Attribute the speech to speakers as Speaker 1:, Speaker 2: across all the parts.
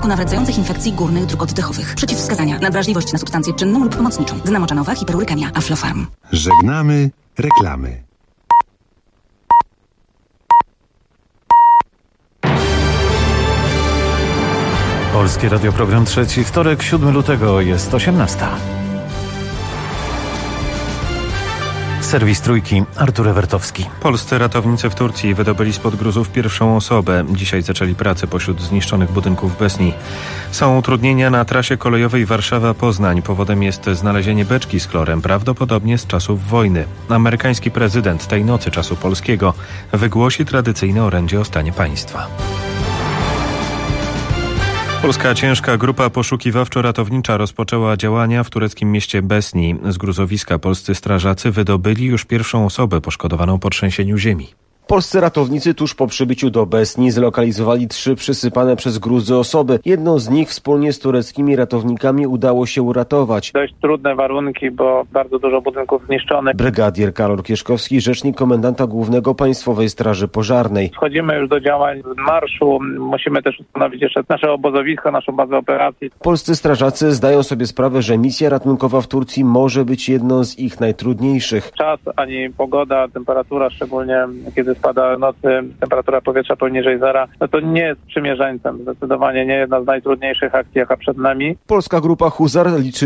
Speaker 1: ataku nawracających infekcji górnych dróg oddechowych. Przeciwwskazania: nadwrażliwość na substancję czynną lub pomocniczą, dna moczanowa, hiperurykamia, Aflofarm.
Speaker 2: Żegnamy reklamy.
Speaker 3: Polskie Radio, program trzeci, wtorek, 7 lutego, jest 18. Serwis Trójki, Artur Ewertowski.
Speaker 4: Polscy ratownicy w Turcji wydobyli spod gruzów pierwszą osobę. Dzisiaj zaczęli pracę pośród zniszczonych budynków w Besni. Są utrudnienia na trasie kolejowej Warszawa-Poznań. Powodem jest znalezienie beczki z chlorem, prawdopodobnie z czasów wojny. Amerykański prezydent tej nocy czasu polskiego wygłosi tradycyjne orędzie o stanie państwa. Polska ciężka grupa poszukiwawczo-ratownicza rozpoczęła działania w tureckim mieście Besni. Z gruzowiska polscy strażacy wydobyli już pierwszą osobę poszkodowaną po trzęsieniu ziemi.
Speaker 5: Polscy ratownicy tuż po przybyciu do Besni zlokalizowali 3 przysypane przez gruzy osoby. Jedną z nich wspólnie z tureckimi ratownikami udało się uratować.
Speaker 6: Dość trudne warunki, bo bardzo dużo budynków zniszczonych.
Speaker 5: Brygadier Karol Kieszkowski, rzecznik komendanta głównego Państwowej Straży Pożarnej.
Speaker 6: Wchodzimy już do działań z marszu. Musimy też ustanowić jeszcze nasze obozowisko, naszą bazę operacji.
Speaker 5: Polscy strażacy zdają sobie sprawę, że misja ratunkowa w Turcji może być jedną z ich najtrudniejszych.
Speaker 6: Czas ani pogoda, temperatura, szczególnie kiedy spada w nocy temperatura powietrza poniżej zera, no to nie jest sprzymierzeńcem. Zdecydowanie nie jedna z najtrudniejszych akcji, jaka przed nami.
Speaker 5: Polska grupa Huzar liczy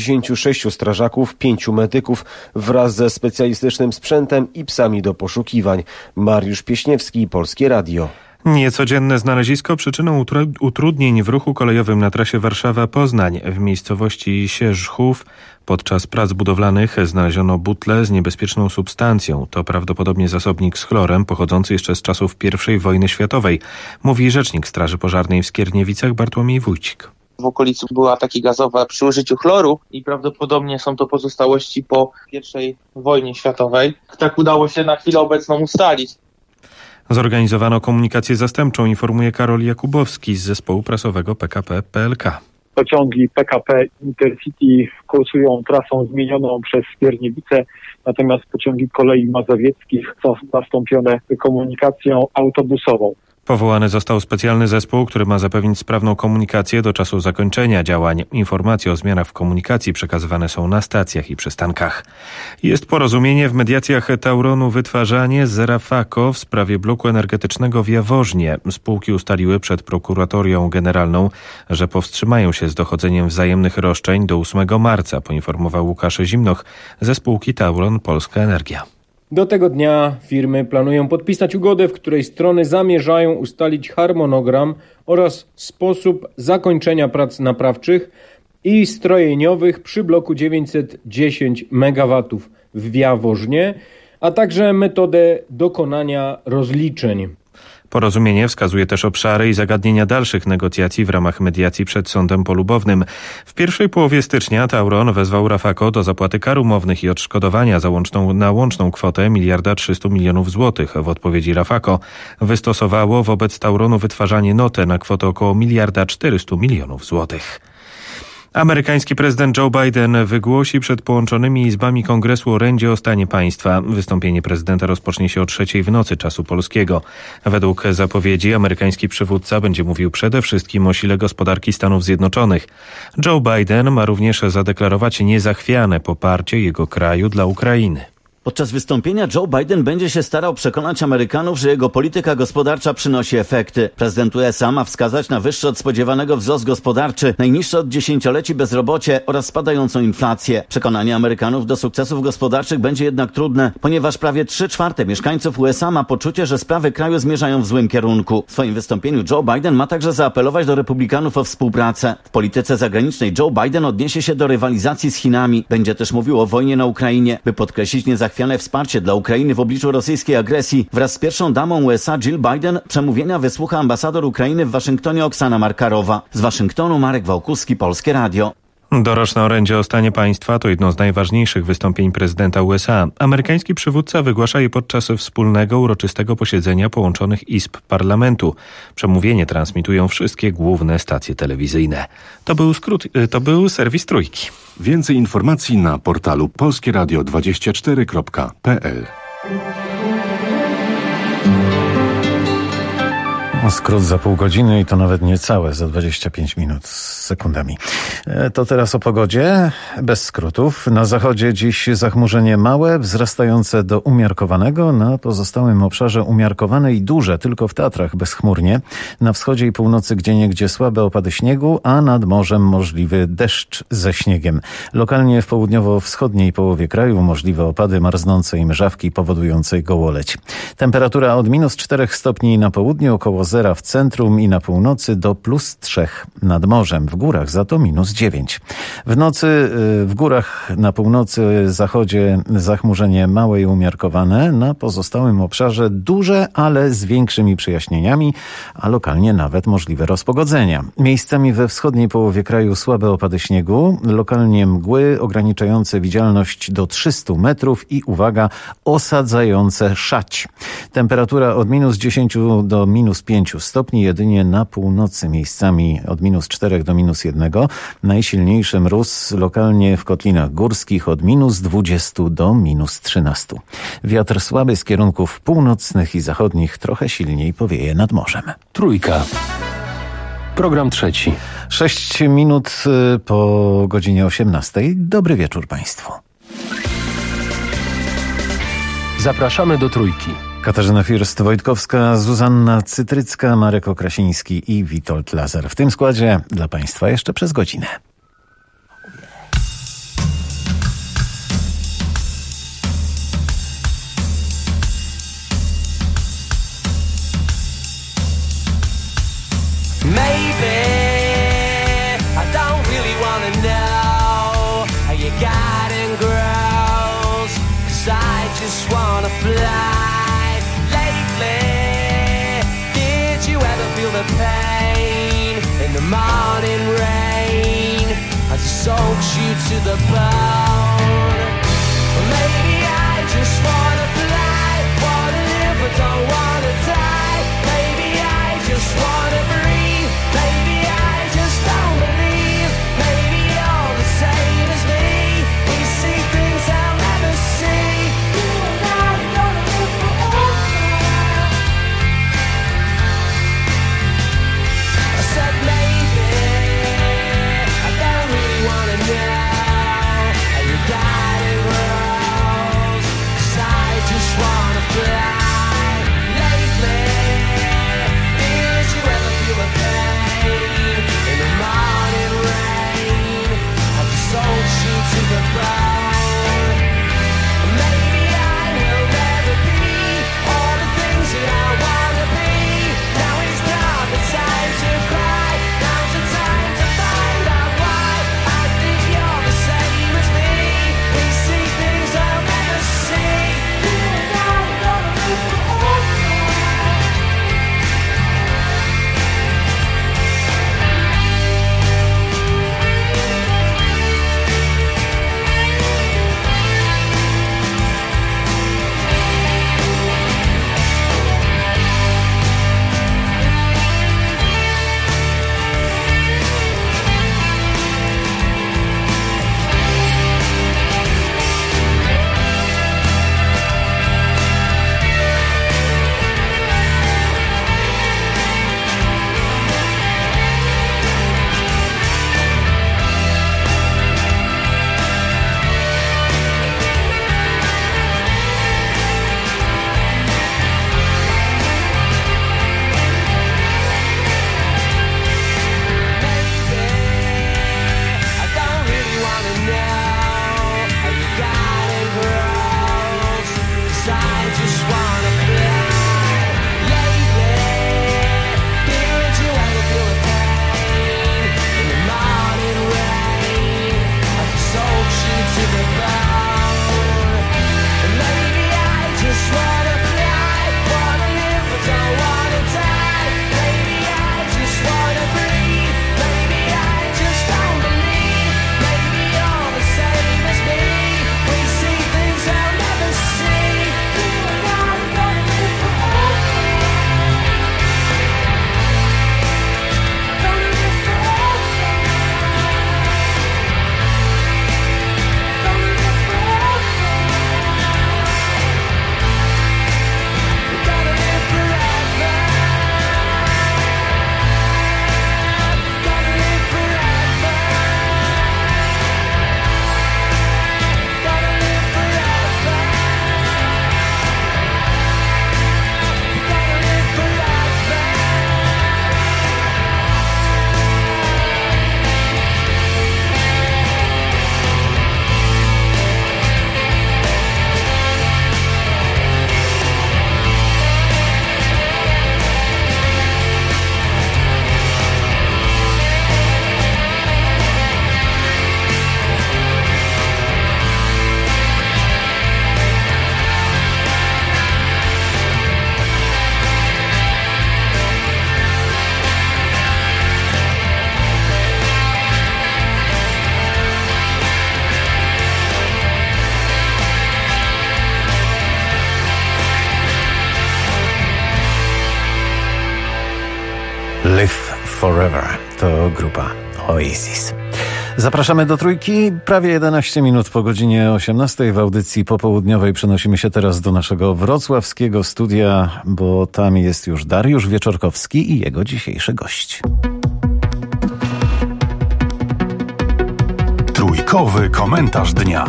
Speaker 5: 76 strażaków, 5 medyków wraz ze specjalistycznym sprzętem i psami do poszukiwań. Mariusz Pieśniewski, Polskie Radio.
Speaker 4: Niecodzienne znalezisko przyczyną utrudnień w ruchu kolejowym na trasie Warszawa-Poznań. W miejscowości Sierzchów podczas prac budowlanych znaleziono butlę z niebezpieczną substancją. To prawdopodobnie zasobnik z chlorem pochodzący jeszcze z czasów I wojny światowej, mówi rzecznik Straży Pożarnej w Skierniewicach Bartłomiej Wójcik.
Speaker 7: W okolicy były ataki gazowe przy użyciu chloru i prawdopodobnie są to pozostałości po I wojnie światowej. Tak udało się na chwilę obecną ustalić.
Speaker 4: Zorganizowano komunikację zastępczą, informuje Karol Jakubowski z zespołu prasowego PKP PLK.
Speaker 8: Pociągi PKP Intercity kursują trasą zmienioną przez Skierniewice, natomiast pociągi kolei mazowieckich są zastąpione komunikacją autobusową.
Speaker 4: Powołany został specjalny zespół, który ma zapewnić sprawną komunikację do czasu zakończenia działań. Informacje o zmianach w komunikacji przekazywane są na stacjach i przystankach. Jest porozumienie w mediacjach Tauronu Wytwarzanie z Rafako w sprawie bloku energetycznego w Jaworznie. Spółki ustaliły przed prokuratorią generalną, że powstrzymają się z dochodzeniem wzajemnych roszczeń do 8 marca, poinformował Łukasz Zimnoch ze spółki Tauron Polska Energia.
Speaker 9: Do tego dnia firmy planują podpisać ugodę, w której strony zamierzają ustalić harmonogram oraz sposób zakończenia prac naprawczych i strojeniowych przy bloku 910 MW w Jaworznie, a także metodę dokonania rozliczeń.
Speaker 4: Porozumienie wskazuje też obszary i zagadnienia dalszych negocjacji w ramach mediacji przed sądem polubownym. W pierwszej połowie stycznia Tauron wezwał Rafako do zapłaty kar umownych i odszkodowania na łączną kwotę 1,3 mld złotych. W odpowiedzi Rafako wystosowało wobec Tauronu Wytwarzanie notę na kwotę około 1,4 mld złotych. Amerykański prezydent Joe Biden wygłosi przed połączonymi izbami Kongresu orędzie o stanie państwa. Wystąpienie prezydenta rozpocznie się o 3:00 w nocy czasu polskiego. Według zapowiedzi amerykański przywódca będzie mówił przede wszystkim o sile gospodarki Stanów Zjednoczonych. Joe Biden ma również zadeklarować niezachwiane poparcie jego kraju dla Ukrainy.
Speaker 10: Podczas wystąpienia Joe Biden będzie się starał przekonać Amerykanów, że jego polityka gospodarcza przynosi efekty. Prezydent USA ma wskazać na wyższy od spodziewanego wzrost gospodarczy, najniższe od dziesięcioleci bezrobocie oraz spadającą inflację. Przekonanie Amerykanów do sukcesów gospodarczych będzie jednak trudne, ponieważ prawie 3/4 mieszkańców USA ma poczucie, że sprawy kraju zmierzają w złym kierunku. W swoim wystąpieniu Joe Biden ma także zaapelować do republikanów o współpracę. W polityce zagranicznej Joe Biden odniesie się do rywalizacji z Chinami. Będzie też mówił o wojnie na Ukrainie, by podkreślić niezachwiane wsparcie dla Ukrainy w obliczu rosyjskiej agresji. Wraz z pierwszą damą USA Jill Biden przemówienia wysłucha ambasador Ukrainy w Waszyngtonie Oksana Markarowa. Z Waszyngtonu Marek Wałkuski, Polskie Radio.
Speaker 4: Doroczne orędzie o stanie państwa to jedno z najważniejszych wystąpień prezydenta USA. Amerykański przywódca wygłasza je podczas wspólnego uroczystego posiedzenia połączonych izb parlamentu. Przemówienie transmitują wszystkie główne stacje telewizyjne. To był serwis Trójki.
Speaker 2: Więcej informacji na portalu polskieradio24.pl.
Speaker 3: Skrót za pół godziny i to nawet niecałe, za 25 minut z sekundami. To teraz o pogodzie, bez skrótów. Na zachodzie dziś zachmurzenie małe, wzrastające do umiarkowanego. Na pozostałym obszarze umiarkowane i duże, tylko w Tatrach bezchmurnie. Na wschodzie i północy gdzieniegdzie słabe opady śniegu, a nad morzem możliwy deszcz ze śniegiem. Lokalnie w południowo-wschodniej połowie kraju możliwe opady marznące i mrzawki powodujące gołoleć. Temperatura od -4 stopni na południu, około zera w centrum i na północy do +3 nad morzem. W górach za to -9. W nocy w górach na północy, zachodzie zachmurzenie małe i umiarkowane. Na pozostałym obszarze duże, ale z większymi przejaśnieniami, a lokalnie nawet możliwe rozpogodzenia. Miejscami we wschodniej połowie kraju słabe opady śniegu, lokalnie mgły ograniczające widzialność do 300 metrów i uwaga, osadzające szać. Temperatura od -10 do -5 stopni, jedynie na północy miejscami od -4 do -1. Najsilniejszy mróz lokalnie w kotlinach górskich od -20 do -13. Wiatr słaby z kierunków północnych i zachodnich, trochę silniej powieje nad morzem.
Speaker 11: Trójka. Program trzeci.
Speaker 3: 6 minut po godzinie 18. Dobry wieczór Państwu.
Speaker 11: Zapraszamy do Trójki.
Speaker 3: Katarzyna First-Wojtkowska, Zuzanna Cytrycka, Marek Okrasiński i Witold Lazar. W tym składzie dla Państwa jeszcze przez godzinę.
Speaker 12: Maybe I don't really wanna know how you got and grows, 'cause I just wanna fly. Lately, did you ever feel the pain in the morning rain as it soaks you to the bone? Well, maybe I just wanna fly, wanna live but don't wanna die. Maybe I just wanna breathe. Maybe I just don't believe. Maybe you're the same as me. We see things I'll never see. You and I are gonna live forever. I said maybe I don't really wanna know how you got it rose, 'cause I just wanna fly. Lately, did you ever
Speaker 3: Forever to grupa Oasis. Zapraszamy do Trójki. Prawie 11 minut po godzinie 18 w audycji popołudniowej przenosimy się teraz do naszego wrocławskiego studia, bo tam jest już Dariusz Wieczorkowski i jego dzisiejszy gość.
Speaker 2: Trójkowy komentarz dnia.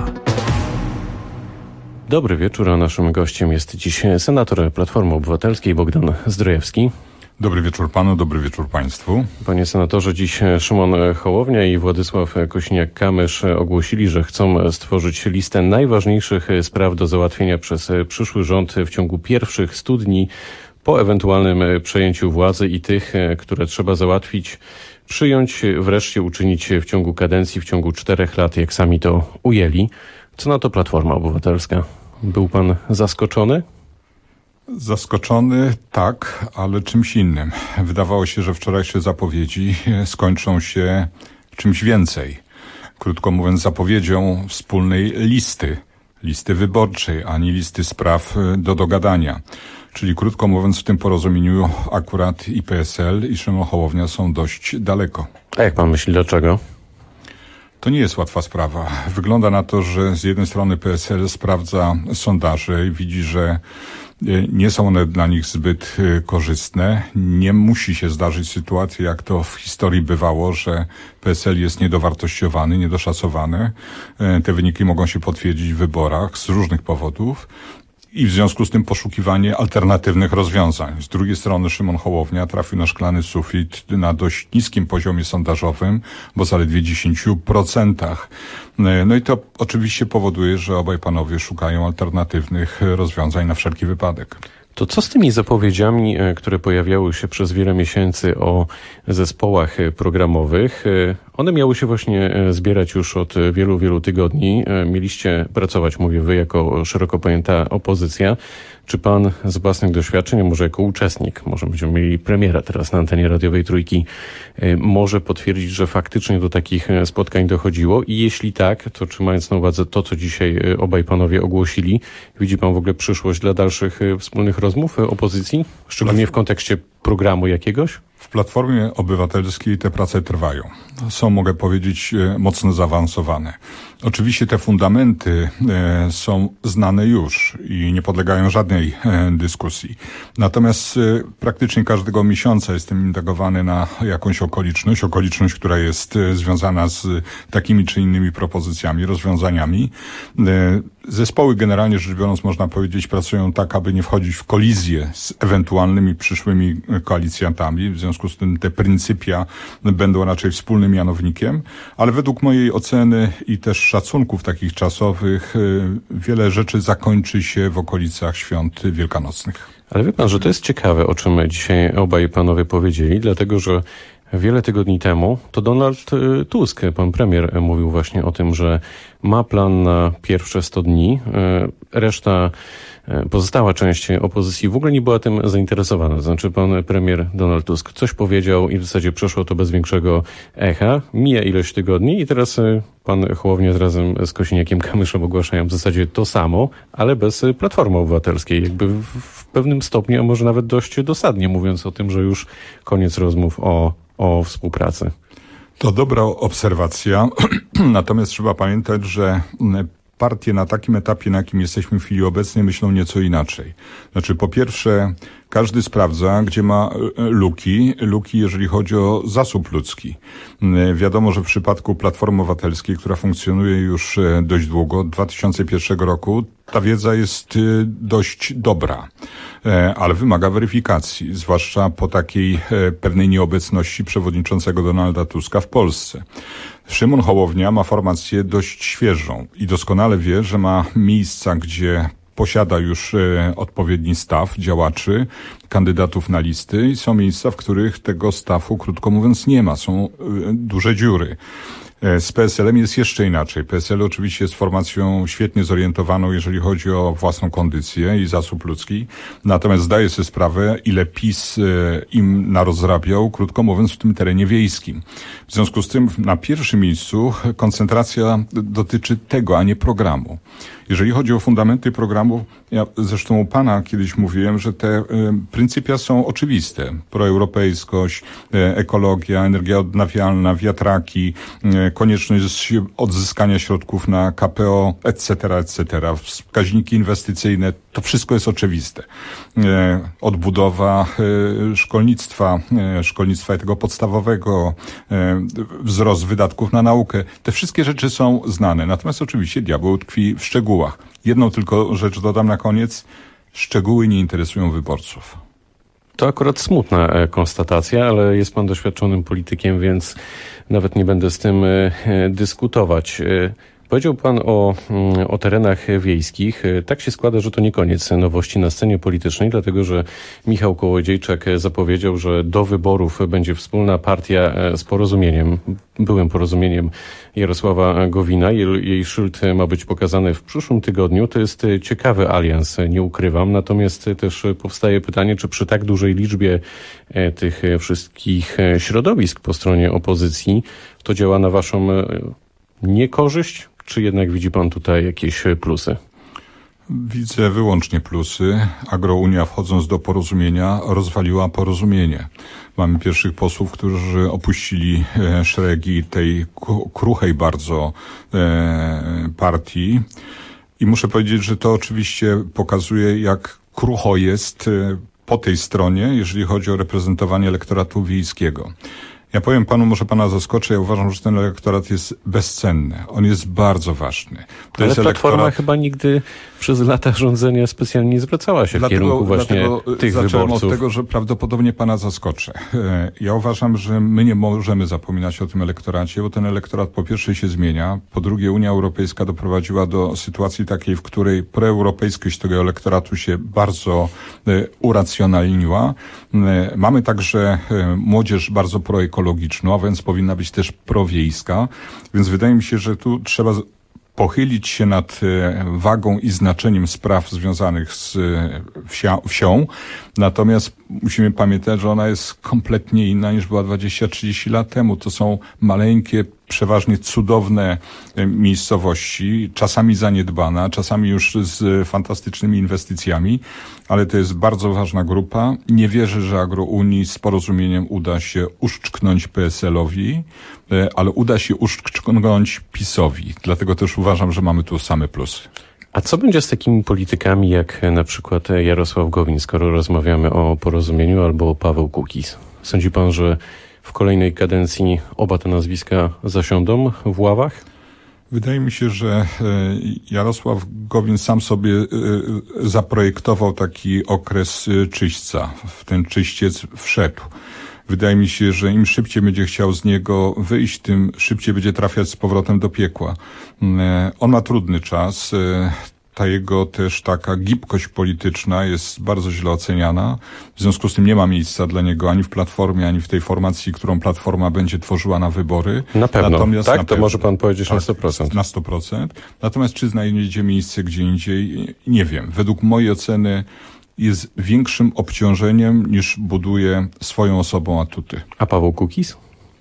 Speaker 13: Dobry wieczór, a naszym gościem jest dziś senator Platformy Obywatelskiej Bogdan Zdrojewski.
Speaker 14: Dobry wieczór panu, dobry wieczór państwu.
Speaker 13: Panie senatorze, dziś Szymon Hołownia i Władysław Kosiniak-Kamysz ogłosili, że chcą stworzyć listę najważniejszych spraw do załatwienia przez przyszły rząd w ciągu pierwszych 100 dni po ewentualnym przejęciu władzy i tych, które trzeba załatwić, przyjąć, wreszcie uczynić w ciągu kadencji, w ciągu 4 lat, jak sami to ujęli. Co na to Platforma Obywatelska? Był pan zaskoczony?
Speaker 14: Zaskoczony, tak, ale czymś innym. Wydawało się, że wczorajsze zapowiedzi skończą się czymś więcej. Krótko mówiąc, zapowiedzią wspólnej listy wyborczej, a nie listy spraw do dogadania. Czyli krótko mówiąc, w tym porozumieniu akurat i PSL, i Szymon Hołownia są dość daleko.
Speaker 13: A jak pan myśli, dlaczego?
Speaker 14: To nie jest łatwa sprawa. Wygląda na to, że z jednej strony PSL sprawdza sondaże i widzi, że nie są one dla nich zbyt korzystne. Nie musi się zdarzyć sytuacja, jak to w historii bywało, że PSL jest niedowartościowany, niedoszacowany. Te wyniki mogą się potwierdzić w wyborach z różnych powodów. I w związku z tym poszukiwanie alternatywnych rozwiązań. Z drugiej strony Szymon Hołownia trafił na szklany sufit na dość niskim poziomie sondażowym, bo zaledwie 10%. No i to oczywiście powoduje, że obaj panowie szukają alternatywnych rozwiązań na wszelki wypadek.
Speaker 13: To co z tymi zapowiedziami, które pojawiały się przez wiele miesięcy o zespołach programowych? One miały się właśnie zbierać już od wielu, wielu tygodni. Mieliście pracować, mówię wy, jako szeroko pojęta opozycja. Czy pan z własnych doświadczeń, a może jako uczestnik, może będziemy mieli premiera teraz na antenie radiowej Trójki, może potwierdzić, że faktycznie do takich spotkań dochodziło? I jeśli tak, to czy mając na uwadze to, co dzisiaj obaj panowie ogłosili, widzi pan w ogóle przyszłość dla dalszych wspólnych rozmów opozycji? Szczególnie w kontekście programu jakiegoś?
Speaker 14: W Platformie Obywatelskiej te prace trwają. Są, mogę powiedzieć, mocno zaawansowane. Oczywiście te fundamenty są znane już i nie podlegają żadnej dyskusji. Natomiast praktycznie każdego miesiąca jestem indagowany na jakąś okoliczność, która jest związana z takimi czy innymi propozycjami, rozwiązaniami. Zespoły generalnie rzecz biorąc, można powiedzieć, pracują tak, aby nie wchodzić w kolizję z ewentualnymi przyszłymi koalicjantami. W związku z tym te pryncypia będą raczej wspólnym mianownikiem, ale według mojej oceny i też szacunków takich czasowych wiele rzeczy zakończy się w okolicach świąt wielkanocnych.
Speaker 13: Ale wie pan, że to jest ciekawe, o czym dzisiaj obaj panowie powiedzieli, dlatego że wiele tygodni temu to Donald Tusk, pan premier, mówił właśnie o tym, że ma plan na pierwsze 100 dni. Reszta, pozostała część opozycji w ogóle nie była tym zainteresowana. Znaczy pan premier Donald Tusk coś powiedział i w zasadzie przeszło to bez większego echa. Mija ilość tygodni i teraz pan Hołownia razem z Kosiniakiem-Kamyszem ogłaszają w zasadzie to samo, ale bez Platformy Obywatelskiej. Jakby w pewnym stopniu, a może nawet dość dosadnie, mówiąc o tym, że już koniec rozmów o współpracy.
Speaker 14: To dobra obserwacja, natomiast trzeba pamiętać, że partie na takim etapie, na jakim jesteśmy w chwili obecnej, myślą nieco inaczej. Znaczy, po pierwsze, każdy sprawdza, gdzie ma luki, jeżeli chodzi o zasób ludzki. Wiadomo, że w przypadku Platformy Obywatelskiej, która funkcjonuje już dość długo, od 2001 roku, ta wiedza jest dość dobra, ale wymaga weryfikacji, zwłaszcza po takiej pewnej nieobecności przewodniczącego Donalda Tuska w Polsce. Szymon Hołownia ma formację dość świeżą i doskonale wie, że ma miejsca, gdzie posiada już odpowiedni staw działaczy, kandydatów na listy i są miejsca, w których tego stafu, krótko mówiąc, nie ma. Są duże dziury. Z PSL-em jest jeszcze inaczej. PSL oczywiście jest formacją świetnie zorientowaną, jeżeli chodzi o własną kondycję i zasób ludzki. Natomiast zdaje sobie sprawę, ile PiS im narozrabiał, krótko mówiąc, w tym terenie wiejskim. W związku z tym na pierwszym miejscu koncentracja dotyczy tego, a nie programu. Jeżeli chodzi o fundamenty programu, ja zresztą u pana kiedyś mówiłem, że te pryncypia są oczywiste. Proeuropejskość, ekologia, energia odnawialna, wiatraki, konieczność odzyskania środków na KPO, etc., wskaźniki inwestycyjne, to wszystko jest oczywiste. Odbudowa szkolnictwa tego podstawowego, wzrost wydatków na naukę. Te wszystkie rzeczy są znane. Natomiast oczywiście diabeł tkwi w szczegółach. Jedną tylko rzecz dodam na koniec. Szczegóły nie interesują wyborców.
Speaker 13: To akurat smutna konstatacja, ale jest pan doświadczonym politykiem, więc nawet nie będę z tym dyskutować. Powiedział pan o terenach wiejskich. Tak się składa, że to nie koniec nowości na scenie politycznej, dlatego że Michał Kołodziejczak zapowiedział, że do wyborów będzie wspólna partia z Porozumieniem, byłym Porozumieniem Jarosława Gowina. Jej szyld ma być pokazany w przyszłym tygodniu. To jest ciekawy alians, nie ukrywam. Natomiast też powstaje pytanie, czy przy tak dużej liczbie tych wszystkich środowisk po stronie opozycji to działa na waszą niekorzyść? Czy jednak widzi pan tutaj jakieś plusy?
Speaker 14: Widzę wyłącznie plusy. Agrounia, wchodząc do porozumienia, rozwaliła porozumienie. Mamy pierwszych posłów, którzy opuścili szeregi tej kruchej bardzo partii. I muszę powiedzieć, że to oczywiście pokazuje, jak krucho jest po tej stronie, jeżeli chodzi o reprezentowanie elektoratu wiejskiego. Ja powiem panu, może pana zaskoczę, ja uważam, że ten elektorat jest bezcenny. On jest bardzo ważny.
Speaker 13: Ale Platforma chyba nigdy przez lata rządzenia specjalnie nie zwracała się w kierunku właśnie tych wyborców.
Speaker 14: Zacząłem od tego, że prawdopodobnie pana zaskoczę. Ja uważam, że my nie możemy zapominać o tym elektoracie, bo ten elektorat po pierwsze się zmienia, po drugie Unia Europejska doprowadziła do sytuacji takiej, w której proeuropejskość tego elektoratu się bardzo uracjonalniła. Mamy także młodzież bardzo proekologiczną, a więc powinna być też prowiejska, więc wydaje mi się, że tu trzeba pochylić się nad wagą i znaczeniem spraw związanych z wsią. Natomiast musimy pamiętać, że ona jest kompletnie inna niż była 20-30 lat temu. To są maleńkie, przeważnie cudowne miejscowości, czasami zaniedbane, czasami już z fantastycznymi inwestycjami, ale to jest bardzo ważna grupa. Nie wierzę, że Agrounii z Porozumieniem uda się uszczknąć PSL-owi, ale uda się uszczknąć PiS-owi. Dlatego też uważam, że mamy tu same plusy.
Speaker 13: A co będzie z takimi politykami jak na przykład Jarosław Gowin, skoro rozmawiamy o Porozumieniu, albo Paweł Kukiz? Sądzi pan, że w kolejnej kadencji oba te nazwiska zasiądą w ławach?
Speaker 14: Wydaje mi się, że Jarosław Gowin sam sobie zaprojektował taki okres czyśćca. W ten czyściec wszedł. Wydaje mi się, że im szybciej będzie chciał z niego wyjść, tym szybciej będzie trafiać z powrotem do piekła. On ma trudny czas. Ta jego też taka gibkość polityczna jest bardzo źle oceniana. W związku z tym nie ma miejsca dla niego ani w Platformie, ani w tej formacji, którą Platforma będzie tworzyła na wybory.
Speaker 13: Na pewno. Natomiast tak? To może pan powiedzieć na 100%.
Speaker 14: Na 100%. Natomiast czy znajdzie miejsce gdzie indziej? Nie wiem. Według mojej oceny jest większym obciążeniem niż buduje swoją osobą atuty.
Speaker 13: A Paweł Kukiz?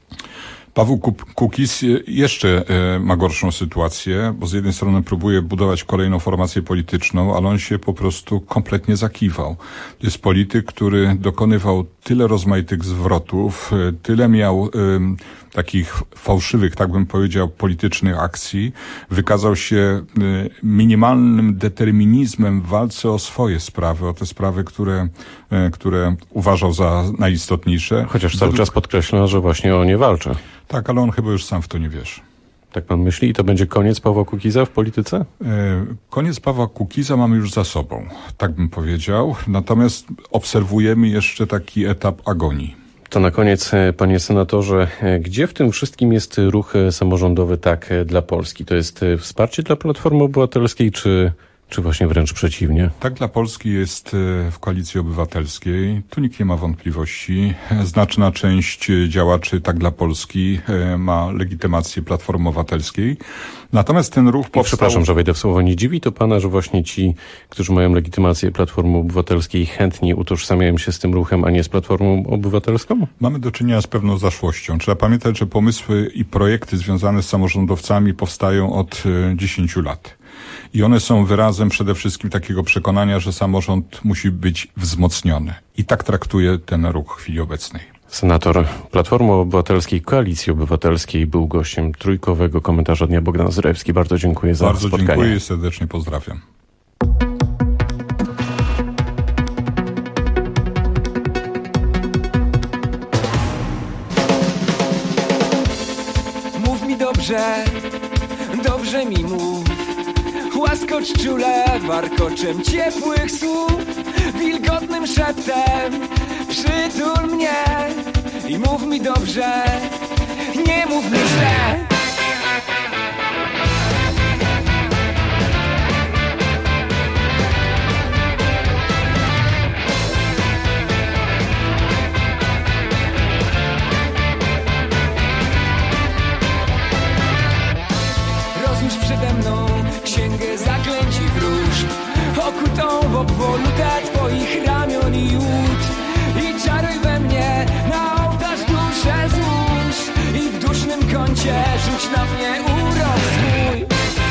Speaker 14: Paweł Kukiz jeszcze ma gorszą sytuację, bo z jednej strony próbuje budować kolejną formację polityczną, ale on się po prostu kompletnie zakiwał. To jest polityk, który dokonywał tyle rozmaitych zwrotów, tyle miał takich fałszywych, tak bym powiedział, politycznych akcji. Wykazał się minimalnym determinizmem w walce o swoje sprawy, o te sprawy, które uważał za najistotniejsze.
Speaker 13: Chociaż cały czas podkreśla, że właśnie o nie walczy.
Speaker 14: Tak, ale on chyba już sam w to nie wierzy.
Speaker 13: Tak pan myśli? I to będzie koniec Pawła Kukiza w polityce?
Speaker 14: Koniec Pawła Kukiza mamy już za sobą, tak bym powiedział. Natomiast obserwujemy jeszcze taki etap agonii.
Speaker 13: To na koniec, panie senatorze, gdzie w tym wszystkim jest ruch samorządowy Tak dla Polski? To jest wsparcie dla Platformy Obywatelskiej, czy czy właśnie wręcz przeciwnie?
Speaker 14: Tak dla Polski jest w Koalicji Obywatelskiej. Tu nikt nie ma wątpliwości. Znaczna część działaczy Tak dla Polski ma legitymację Platformy Obywatelskiej. Natomiast ten ruch powstał...
Speaker 13: Przepraszam, że wejdę w słowo. Nie dziwi to pana, że właśnie ci, którzy mają legitymację Platformy Obywatelskiej, chętniej utożsamiają się z tym ruchem, a nie z Platformą Obywatelską?
Speaker 14: Mamy do czynienia z pewną zaszłością. Trzeba pamiętać, że pomysły i projekty związane z samorządowcami powstają od 10 lat. I one są wyrazem przede wszystkim takiego przekonania, że samorząd musi być wzmocniony. I tak traktuje ten ruch w chwili obecnej.
Speaker 13: Senator Platformy Obywatelskiej, Koalicji Obywatelskiej był gościem trójkowego komentarza dnia. Bogdan Zrewski. Bardzo dziękuję za spotkanie.
Speaker 14: Bardzo dziękuję i serdecznie pozdrawiam.
Speaker 12: Mów mi dobrze, dobrze mi mów. Łaskocz czule warkoczem ciepłych słów, wilgotnym szeptem przytul mnie i mów mi dobrze, nie mów mi źle. Rozłóż przede mną księgę zaklęć i wróżb, okutą w obwolutę twoich ramion i ud. I czaruj we mnie, na ołtarz duszę złóż i w dusznym kącie rzuć na mnie urok swój.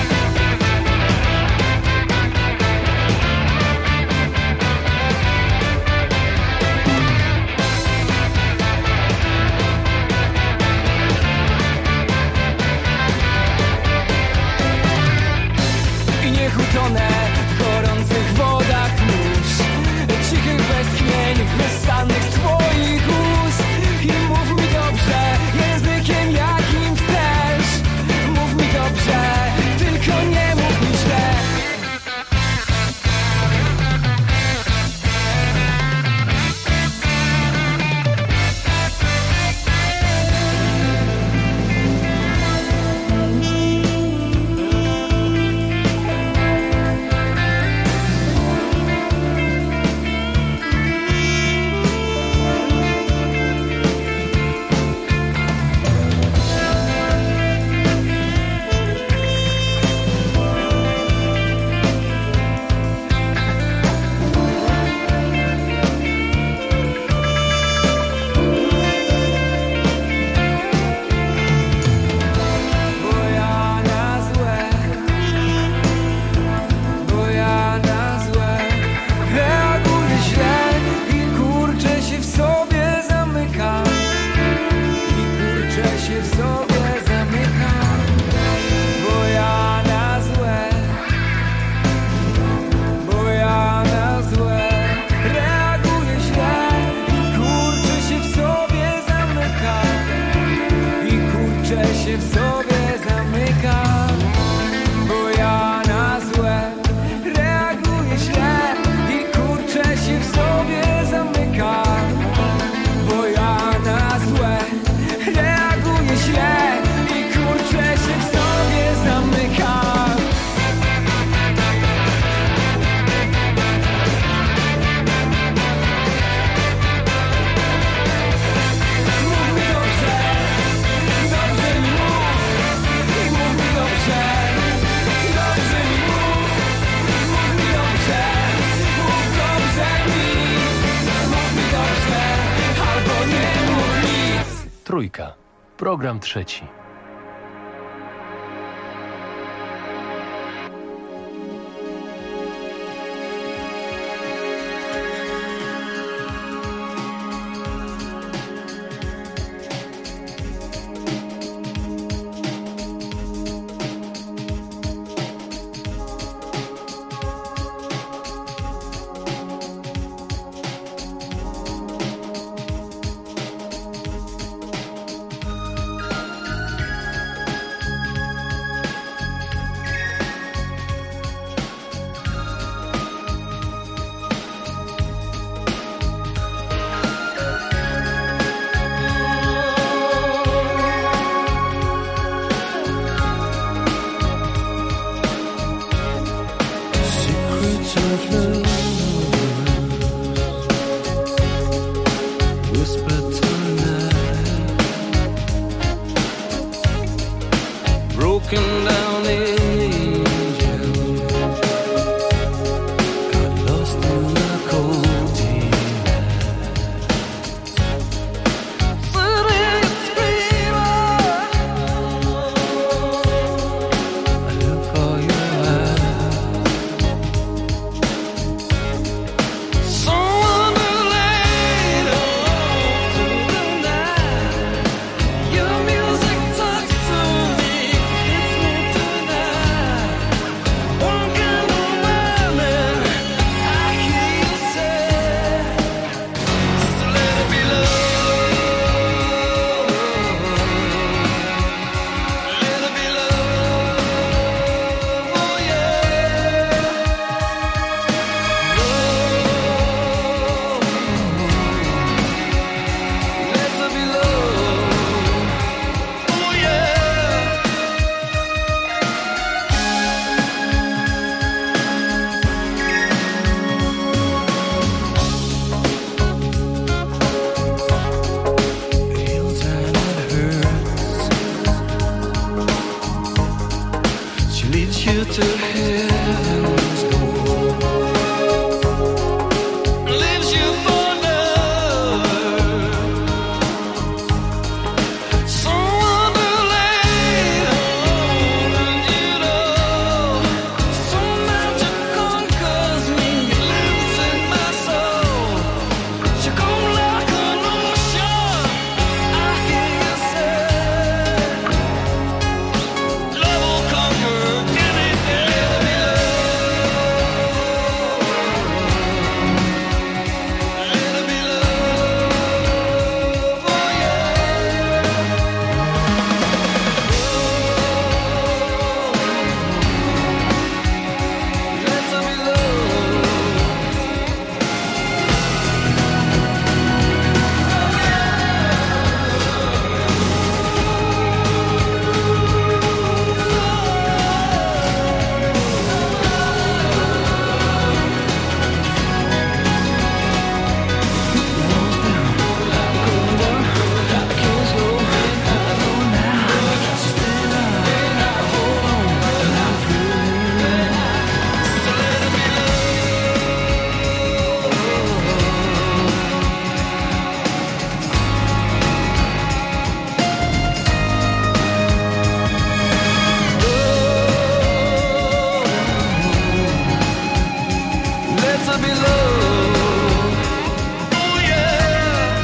Speaker 12: I niech utonę w gorących wodach mórz, cichych westchnień wyssanych z twoich ust. I mów mi dobrze, językiem jakim chcesz. Mów mi dobrze, tylko nie mów mi źle.
Speaker 11: Trójka. Program trzeci.
Speaker 12: broken down angel got lost in the cold city screamer. I look for your eyes. Someone who laid on through the night. Your music talks to me, hits me tonight. One kind of woman I hear you say, so let it be love, let it be love, oh yeah, let it be love, oh yeah. Feels and it hurts. She leads you to heaven's door, leaves you for love. Someone to lay on, and you know, some magic conquers me, lives in my soul. She come like an ocean, I hear you say, love will conquer anything. Let it be love, let it be love, oh yeah. Let it be let it be love, oh yeah.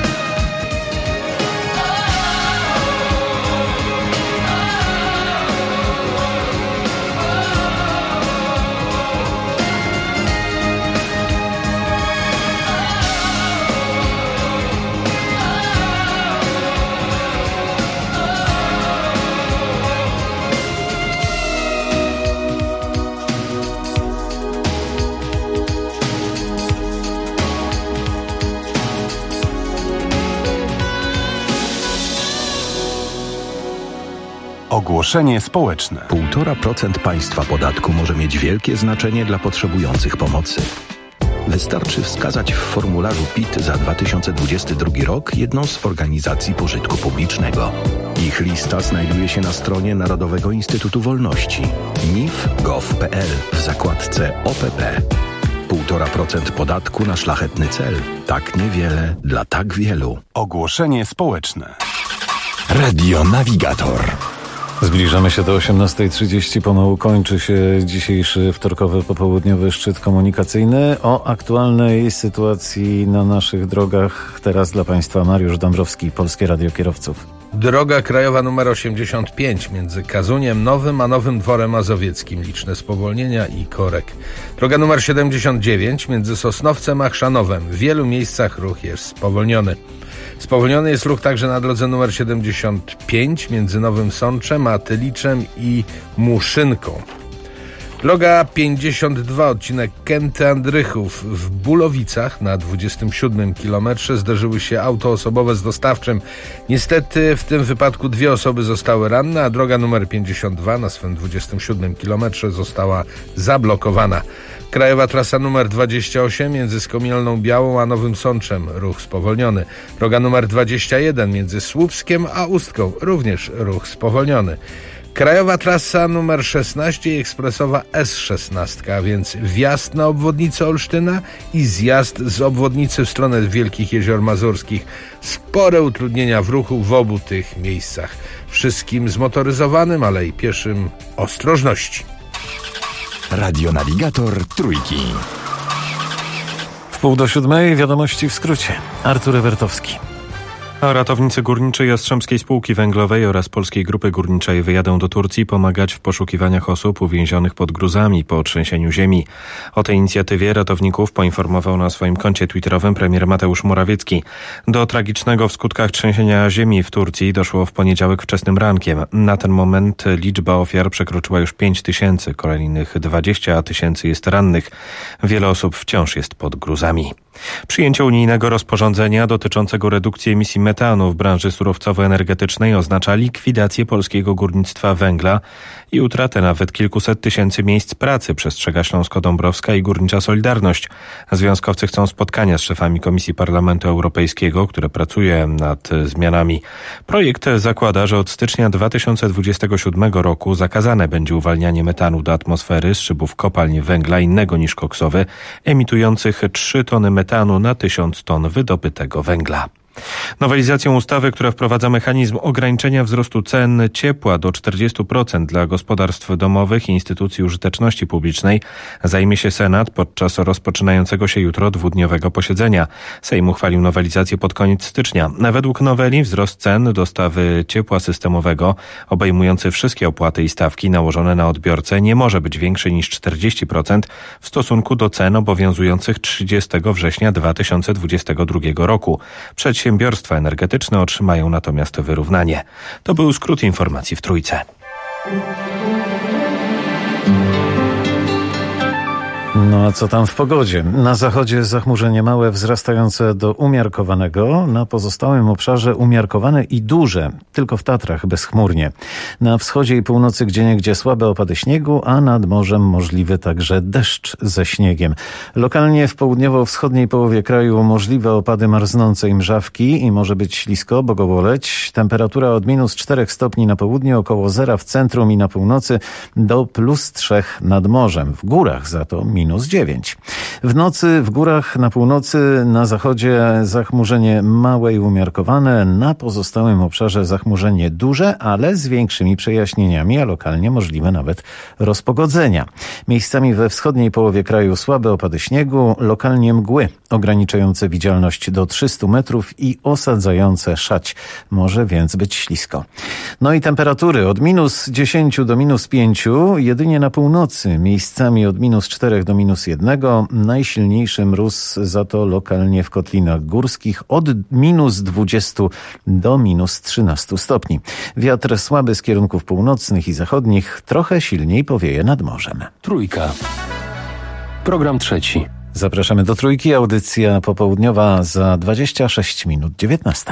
Speaker 2: Ogłoszenie społeczne.
Speaker 15: 1,5% państwa podatku może mieć wielkie znaczenie dla potrzebujących pomocy. Wystarczy wskazać w formularzu PIT za 2022 rok jedną z organizacji pożytku publicznego. Ich lista znajduje się na stronie Narodowego Instytutu Wolności nif.gov.pl w zakładce OPP. 1,5% podatku na szlachetny cel. Tak niewiele dla tak wielu.
Speaker 2: Ogłoszenie społeczne.
Speaker 15: Radio Navigator.
Speaker 3: Zbliżamy się do 18:30. Pomału kończy się dzisiejszy wtorkowy popołudniowy szczyt komunikacyjny. O aktualnej sytuacji na naszych drogach teraz dla Państwa Mariusz Dąbrowski, Polskie Radio Kierowców.
Speaker 16: Droga krajowa nr 85 między Kazuniem Nowym a Nowym Dworem Mazowieckim. Liczne spowolnienia i korek. Droga nr 79 między Sosnowcem a Chrzanowem. W wielu miejscach ruch jest spowolniony. Spowolniony jest ruch także na drodze nr 75 między Nowym Sączem a Tyliczem i Muszynką. Droga 52, odcinek Kęty-Andrychów. W Bulowicach na 27 kilometrze zderzyły się auto osobowe z dostawczym. Niestety w tym wypadku 2 osoby zostały ranne, a droga numer 52 na swym 27 kilometrze została zablokowana. Krajowa trasa numer 28 między Skomielną Białą a Nowym Sączem. Ruch spowolniony. Droga numer 21 między Słupskiem a Ustką. Również ruch spowolniony. Krajowa trasa numer 16 i ekspresowa S16, a więc wjazd na obwodnicę Olsztyna i zjazd z obwodnicy w stronę Wielkich Jezior Mazurskich. Spore utrudnienia w ruchu w obu tych miejscach. Wszystkim zmotoryzowanym, ale i pieszym ostrożności.
Speaker 15: Radionawigator Trójki.
Speaker 3: 6:30 wiadomości w skrócie. Artur Ewertowski.
Speaker 4: A ratownicy górniczy Jastrzębskiej Spółki Węglowej oraz Polskiej Grupy Górniczej wyjadą do Turcji pomagać w poszukiwaniach osób uwięzionych pod gruzami po trzęsieniu ziemi. O tej inicjatywie ratowników poinformował na swoim koncie twitterowym premier Mateusz Morawiecki. Do tragicznego w skutkach trzęsienia ziemi w Turcji doszło w poniedziałek wczesnym rankiem. Na ten moment liczba ofiar przekroczyła już 5 000, kolejnych 20 000 jest rannych. Wiele osób wciąż jest pod gruzami. Przyjęcie unijnego rozporządzenia dotyczącego redukcji emisji metanu w branży surowcowo-energetycznej oznacza likwidację polskiego górnictwa węgla i utratę nawet kilkuset tysięcy miejsc pracy, przestrzega Śląsko-Dąbrowska i Górnicza Solidarność. Związkowcy chcą spotkania z szefami Komisji Parlamentu Europejskiego, które pracuje nad zmianami. Projekt zakłada, że od stycznia 2027 roku zakazane będzie uwalnianie metanu do atmosfery z szybów kopalń węgla innego niż koksowy, emitujących 3 tony metanu na 1000 ton wydobytego węgla. Nowelizacją ustawy, która wprowadza mechanizm ograniczenia wzrostu cen ciepła do 40% dla gospodarstw domowych i instytucji użyteczności publicznej, zajmie się Senat podczas rozpoczynającego się jutro dwudniowego posiedzenia. Sejm uchwalił nowelizację pod koniec stycznia. Według noweli wzrost cen dostawy ciepła systemowego, obejmujący wszystkie opłaty i stawki nałożone na odbiorcę, nie może być większy niż 40% w stosunku do cen obowiązujących 30 września 2022 roku. Przedsiębiorstwa energetyczne otrzymają natomiast wyrównanie. To był skrót informacji w Trójce.
Speaker 3: No a co tam w pogodzie? Na zachodzie zachmurzenie małe wzrastające do umiarkowanego, na pozostałym obszarze umiarkowane i duże, tylko w Tatrach bezchmurnie. Na wschodzie i północy gdzieniegdzie słabe opady śniegu, a nad morzem możliwy także deszcz ze śniegiem. Lokalnie w południowo-wschodniej połowie kraju możliwe opady marznącej mrzawki i może być ślisko, bogoboleć. Temperatura od -4 stopni na południu, około zera w centrum i na północy do +3 nad morzem. W górach za to -9. W nocy w górach na północy, na zachodzie zachmurzenie małe i umiarkowane, na pozostałym obszarze zachmurzenie duże, ale z większymi przejaśnieniami, a lokalnie możliwe nawet rozpogodzenia. Miejscami we wschodniej połowie kraju słabe opady śniegu, lokalnie mgły ograniczające widzialność do 300 metrów i osadzające szać. Może więc być ślisko. No i temperatury od -10 do -5, jedynie na północy, miejscami od -4 do -1. Najsilniejszy mróz za to lokalnie w kotlinach górskich od -20 do -13 stopni. Wiatr słaby z kierunków północnych i zachodnich, trochę silniej powieje nad morzem.
Speaker 11: Trójka. Program trzeci.
Speaker 3: Zapraszamy do Trójki. Audycja popołudniowa za 26 minut 19.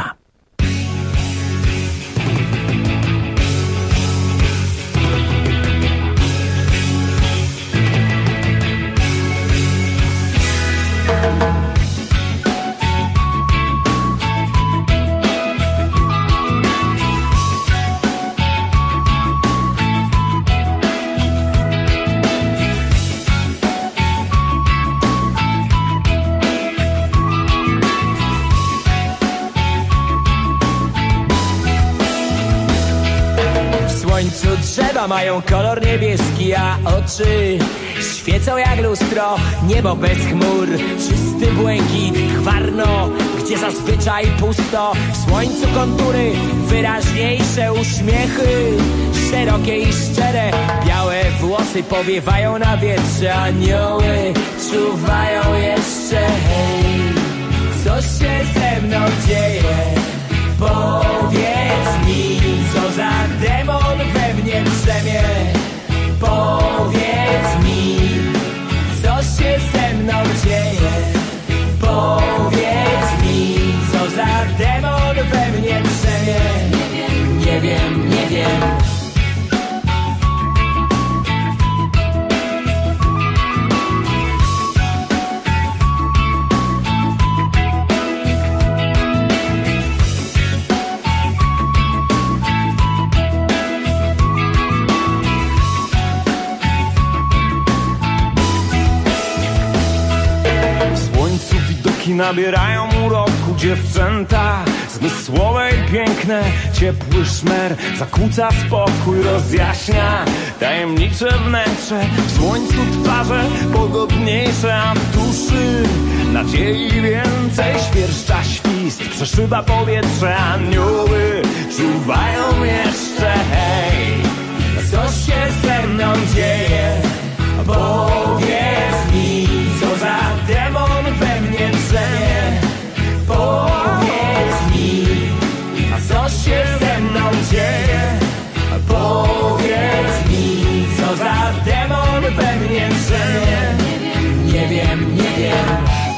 Speaker 12: Drzewa mają kolor niebieski, a oczy świecą jak lustro. Niebo bez chmur, czysty błękit, chwarno, gdzie zazwyczaj pusto. W słońcu kontury, wyraźniejsze uśmiechy, szerokie i szczere. Białe włosy powiewają na wietrze, anioły czuwają jeszcze. Hej, co się ze mną dzieje? Powiedz mi, co za demon we mnie drzemie. Powiedz mi, co się ze mną dzieje. Powiedz mi, co za demon we mnie drzemie. Nie wiem, nie wiem.
Speaker 17: Wieki nabierają uroku dziewczęta, zmysłowe i piękne. Ciepły szmer zakłóca spokój, rozjaśnia tajemnicze wnętrze. W słońcu twarze pogodniejsze, a w duszy nadziei więcej. Świerszcza świst, przeszyba powietrze, anioły czuwają jeszcze. Hej, co się ze mną dzieje? Powiedz mi, co za demon we mnie drzemie. Powiedz mi, a co się ze mną dzieje? Powiedz mi, co za demon we mnie drzemie. Nie wiem, nie wiem.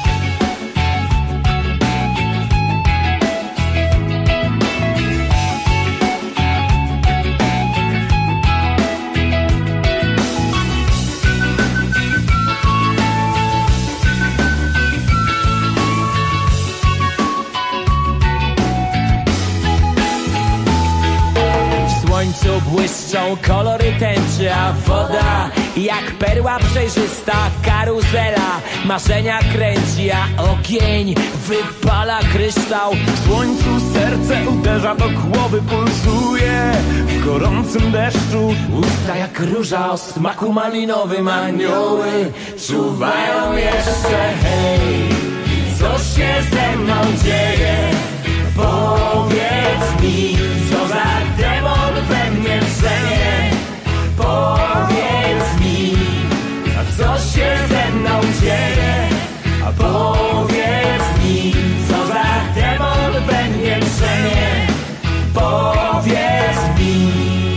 Speaker 17: Błyszczą kolory tęczy, a woda jak perła przejrzysta karuzela. Marzenia kręci, a ogień wypala kryształ. W słońcu serce uderza do głowy, pulsuje w gorącym deszczu. Usta jak róża o smaku malinowym, anioły czuwają jeszcze. Hej, co się ze mną dzieje? Powiedz mi, co za demon we mnie drzemie. Powiedz mi, a co się ze mną dzieje? A powiedz mi, co za demon we mnie drzemie. Powiedz mi.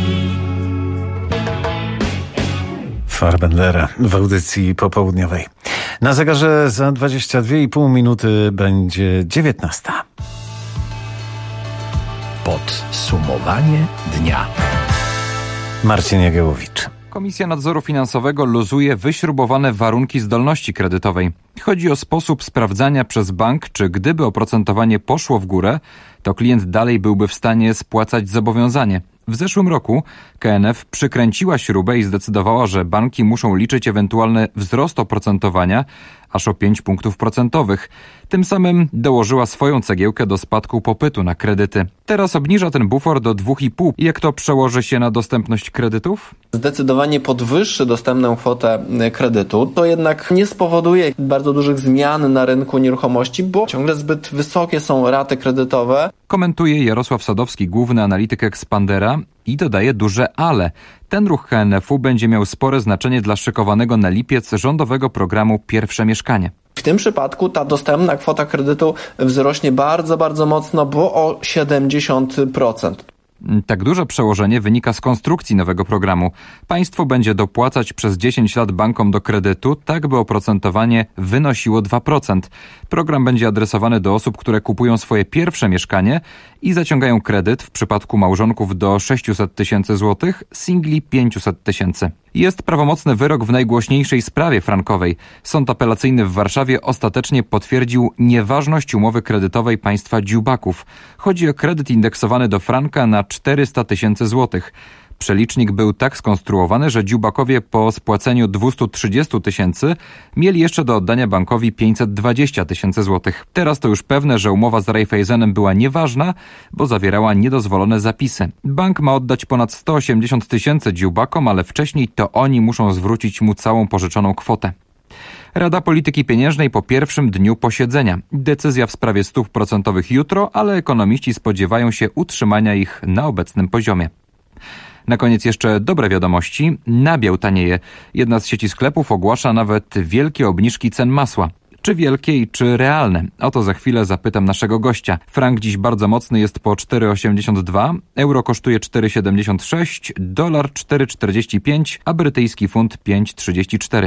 Speaker 3: Farbendera w audycji popołudniowej. Na zegarze za 22,5 minuty będzie 19.
Speaker 15: Podsumowanie dnia.
Speaker 3: Marcin Jagiełowicz.
Speaker 18: Komisja Nadzoru Finansowego luzuje wyśrubowane warunki zdolności kredytowej. Chodzi o sposób sprawdzania przez bank, czy gdyby oprocentowanie poszło w górę, to klient dalej byłby w stanie spłacać zobowiązanie. W zeszłym roku KNF przykręciła śrubę i zdecydowała, że banki muszą liczyć ewentualny wzrost oprocentowania aż o 5 punktów procentowych. Tym samym dołożyła swoją cegiełkę do spadku popytu na kredyty. Teraz obniża ten bufor do 2,5. Jak to przełoży się na dostępność kredytów?
Speaker 19: Zdecydowanie podwyższy dostępną kwotę kredytu. To jednak nie spowoduje bardzo dużych zmian na rynku nieruchomości, bo ciągle zbyt wysokie są raty kredytowe.
Speaker 18: Komentuje Jarosław Sadowski, główny analityk Expandera i dodaje duże ale. Ten ruch KNF-u będzie miał spore znaczenie dla szykowanego na lipiec rządowego programu Pierwsze Mieszkanie.
Speaker 19: W tym przypadku ta dostępna kwota kredytu wzrośnie bardzo, bardzo mocno, bo o 70%.
Speaker 18: Tak duże przełożenie wynika z konstrukcji nowego programu. Państwo będzie dopłacać przez 10 lat bankom do kredytu, tak by oprocentowanie wynosiło 2%. Program będzie adresowany do osób, które kupują swoje pierwsze mieszkanie i zaciągają kredyt w przypadku małżonków do 600 tysięcy złotych, singli 500 tysięcy. Jest prawomocny wyrok w najgłośniejszej sprawie frankowej. Sąd apelacyjny w Warszawie ostatecznie potwierdził nieważność umowy kredytowej państwa dziubaków. Chodzi o kredyt indeksowany do franka na 400 tysięcy złotych. Przelicznik był tak skonstruowany, że dziubakowie po spłaceniu 230 tysięcy mieli jeszcze do oddania bankowi 520 tysięcy złotych. Teraz to już pewne, że umowa z Raiffeisenem była nieważna, bo zawierała niedozwolone zapisy. Bank ma oddać ponad 180 tysięcy dziubakom, ale wcześniej to oni muszą zwrócić mu całą pożyczoną kwotę. Rada Polityki Pieniężnej po pierwszym dniu posiedzenia. Decyzja w sprawie stóp procentowych jutro, ale ekonomiści spodziewają się utrzymania ich na obecnym poziomie. Na koniec jeszcze dobre wiadomości. Nabiał tanieje. Jedna z sieci sklepów ogłasza nawet wielkie obniżki cen masła. Czy wielkie i czy realne? O to za chwilę zapytam naszego gościa. Frank dziś bardzo mocny, jest po 4,82, euro kosztuje 4,76, dolar 4,45, a brytyjski funt 5,34.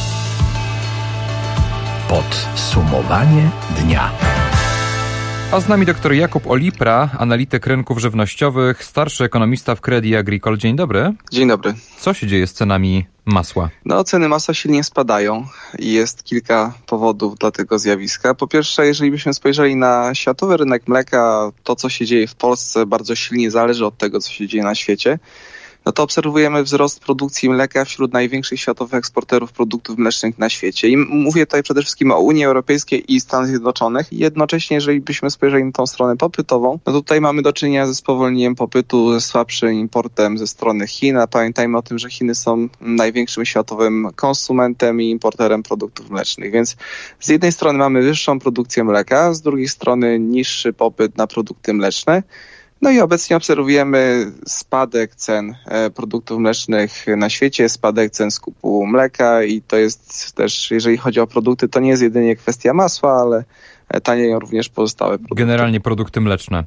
Speaker 15: Podsumowanie dnia.
Speaker 18: A z nami dr Jakub Olipra, analityk rynków żywnościowych, starszy ekonomista w Crédit Agricole. Dzień dobry.
Speaker 20: Dzień dobry.
Speaker 18: Co się dzieje z cenami masła?
Speaker 20: No, ceny masła silnie spadają i jest kilka powodów dla tego zjawiska. Po pierwsze, jeżeli byśmy spojrzeli na światowy rynek mleka, to co się dzieje w Polsce bardzo silnie zależy od tego, co się dzieje na świecie. no to obserwujemy wzrost produkcji mleka wśród największych światowych eksporterów produktów mlecznych na świecie. I mówię tutaj przede wszystkim o Unii Europejskiej i Stanach Zjednoczonych. I jednocześnie, jeżeli byśmy spojrzeli na tą stronę popytową, no to tutaj mamy do czynienia ze spowolnieniem popytu, ze słabszym importem ze strony Chin. A pamiętajmy o tym, że Chiny są największym światowym konsumentem i importerem produktów mlecznych. Więc z jednej strony mamy wyższą produkcję mleka, z drugiej strony niższy popyt na produkty mleczne. No i obecnie obserwujemy spadek cen produktów mlecznych na świecie, spadek cen skupu mleka i to jest też, jeżeli chodzi o produkty, to nie jest jedynie kwestia masła, ale tanieją również pozostałe produkty.
Speaker 18: Generalnie produkty mleczne.